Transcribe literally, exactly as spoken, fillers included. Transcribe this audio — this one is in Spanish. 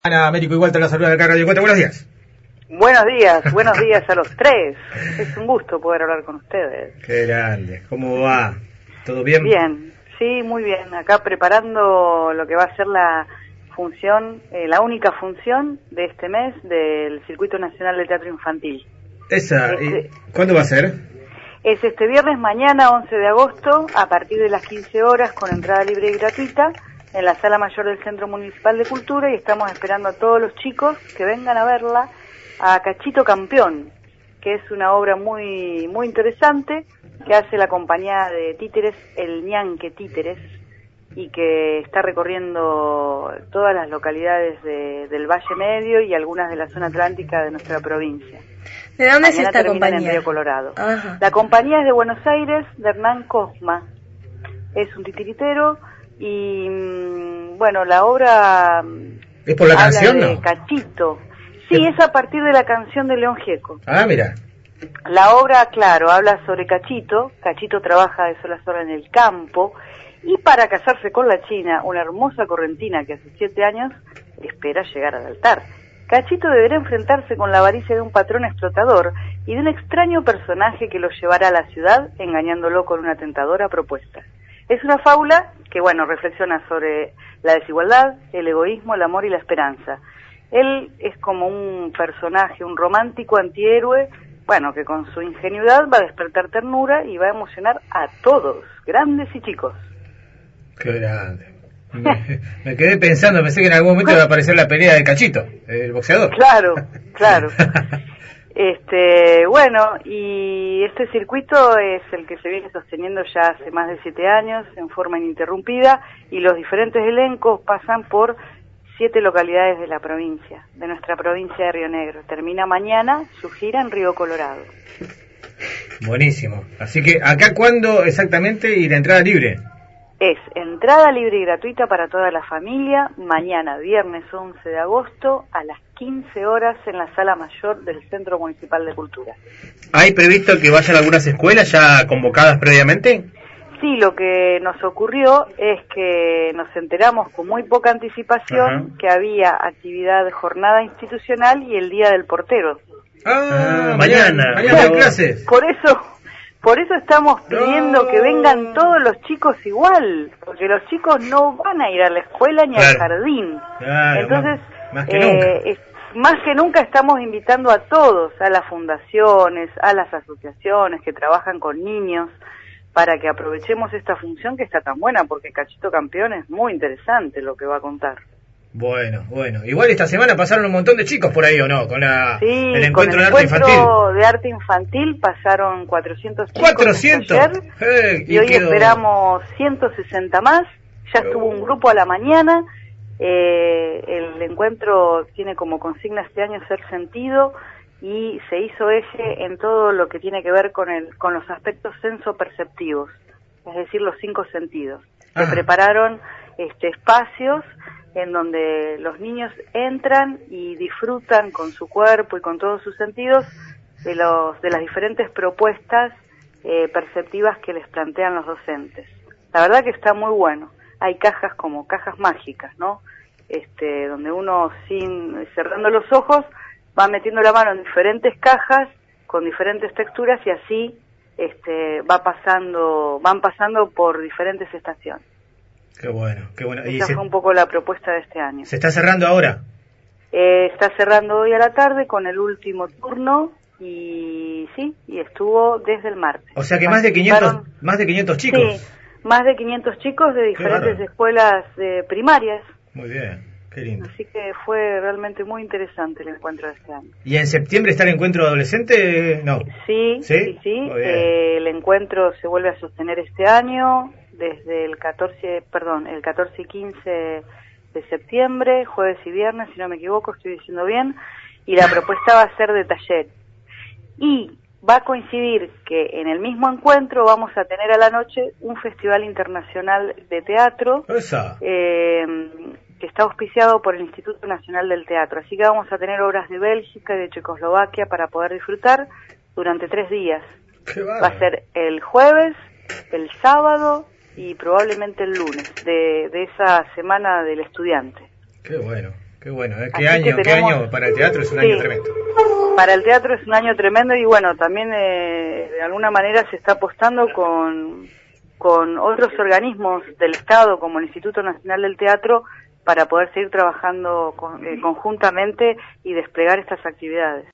Ana Américo, igual te la saluda acá Radio Encuentro. Buenos días. Buenos días, buenos días a los tres. Es un gusto poder hablar con ustedes. Qué grande. ¿Cómo va? ¿Todo bien? Bien, sí, muy bien. Acá preparando lo que va a ser la función, eh, la única función de este mes del Circuito Nacional de Teatro Infantil. Esa, Este, ¿cuándo va a ser? Es este viernes, mañana, once de agosto, a partir de las quince horas, con entrada libre y gratuita, en la Sala Mayor del Centro Municipal de Cultura, y estamos esperando a todos los chicos que vengan a verla, a Cachito Campeón, que es una obra muy muy interesante que hace la compañía de títeres El Ñanque Títeres, y que está recorriendo todas las localidades de, del Valle Medio y algunas de la zona atlántica de nuestra provincia. ¿De dónde Mañana es esta termina compañía? En Río Colorado. Ajá. La compañía es de Buenos Aires, de Hernán Cosma. Es un titiritero y, bueno, la obra... ¿Es por la habla canción, de no? Cachito. Sí, es a partir de la canción de León Gieco. Ah, mira. La obra, claro, habla sobre Cachito. Cachito trabaja de sol a sol en el campo, y para casarse con la China, una hermosa correntina que hace siete años espera llegar al altar. Cachito deberá enfrentarse con la avaricia de un patrón explotador y de un extraño personaje que lo llevará a la ciudad, engañándolo con una tentadora propuesta. Es una fábula que, bueno, reflexiona sobre la desigualdad, el egoísmo, el amor y la esperanza. Él es como un personaje, un romántico antihéroe, bueno, que con su ingenuidad va a despertar ternura y va a emocionar a todos, grandes y chicos. Qué grande. Me, me quedé pensando, pensé que en algún momento iba a aparecer la pelea de Cachito, el boxeador. Claro, claro. Este, bueno, y este circuito es el que se viene sosteniendo ya hace más de siete años en forma ininterrumpida, y los diferentes elencos pasan por siete localidades de la provincia, de nuestra provincia de Río Negro. Termina mañana su gira en Río Colorado. Buenísimo. Así que, ¿acá cuándo exactamente y la entrada libre? Es entrada libre y gratuita para toda la familia, mañana, viernes once de agosto, a las quince horas en la Sala Mayor del Centro Municipal de Cultura. ¿Hay previsto que vayan algunas escuelas ya convocadas previamente? Sí, lo que nos ocurrió es que nos enteramos con muy poca anticipación Ajá. que había actividad de jornada institucional y el Día del Portero. Ah, Ah, mañana, mañana. mañana hay clases. Por eso, por eso estamos pidiendo No. que vengan todos los chicos igual, porque los chicos no van a ir a la escuela ni Claro. al jardín. Claro, Entonces, más, más que eh, nunca. es- más que nunca estamos invitando a todos, a las fundaciones, a las asociaciones que trabajan con niños, para que aprovechemos esta función que está tan buena, porque Cachito Campeón es muy interesante lo que va a contar. Bueno, bueno. Igual esta semana pasaron un montón de chicos por ahí, ¿o no? Con la, Sí, el encuentro con el de arte encuentro infantil. de arte infantil pasaron cuatrocientos chicos ¿cuatrocientos? ayer, Eh, y hoy quedó- esperamos ciento sesenta más. Ya estuvo un grupo a la mañana. Eh, el encuentro tiene como consigna este año ser sentido, y se hizo eje en todo lo que tiene que ver con el con los aspectos sensoperceptivos, es decir, los cinco sentidos. Se Ah. prepararon este espacios en donde los niños entran y disfrutan con su cuerpo y con todos sus sentidos de los de las diferentes propuestas eh, perceptivas que les plantean los docentes. La verdad que está muy bueno. Hay cajas como cajas mágicas, ¿no? Este, donde uno, sin cerrando los ojos, va metiendo la mano en diferentes cajas con diferentes texturas, y así este va pasando, van pasando por diferentes estaciones. Qué bueno, qué bueno. ¿Y Esa se, fue un poco la propuesta de este año. se está cerrando ahora? Eh, está cerrando hoy a la tarde con el último turno, y sí, y estuvo desde el martes. O sea que más de quinientos, Participaron- más de quinientos chicos. Sí, más de quinientos chicos de diferentes bárbaro. escuelas eh, primarias. Muy bien, qué lindo. Así que fue realmente muy interesante el encuentro de este año. ¿Y en septiembre está el encuentro adolescente? No. Sí, ¿Sí? sí, sí. Muy bien. Eh, el encuentro se vuelve a sostener este año desde el catorce, perdón, el catorce y quince de septiembre, jueves y viernes, si no me equivoco, estoy diciendo bien, y la propuesta va a ser de taller. Y va a coincidir que en el mismo encuentro vamos a tener a la noche un festival internacional de teatro, Esa. eh, que está auspiciado por el Instituto Nacional del Teatro. Así que vamos a tener obras de Bélgica y de Checoslovaquia para poder disfrutar durante tres días. Qué Va bárbaro. a ser el jueves, el sábado y probablemente el lunes de, de esa semana del estudiante. Qué bueno. Qué Qué bueno, ¿eh? ¿Qué Así año, que qué tenemos- año para el teatro? Es un Sí. año tremendo. Para el teatro es un año tremendo y bueno, también eh, de alguna manera se está apostando con, con otros organismos del Estado como el Instituto Nacional del Teatro para poder seguir trabajando con- eh, conjuntamente y desplegar estas actividades.